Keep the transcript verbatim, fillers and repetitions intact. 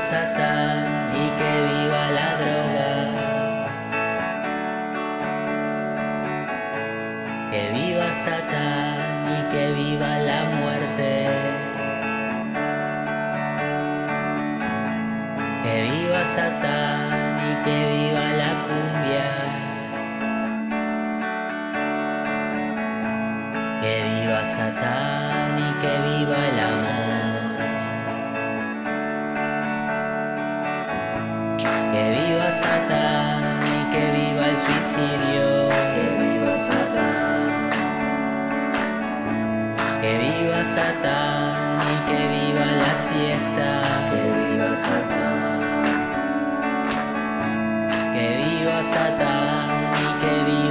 Satán y que viva la droga. Que viva Satán y que viva la muerte. Que viva Satán y que viva la cumbia. Que viva Satán y que viva el amor. Que viva Satán y que viva el suicidio. Que viva Satán. Que viva Satán y que viva la siesta. Que viva Satán. Que viva Satán y que viva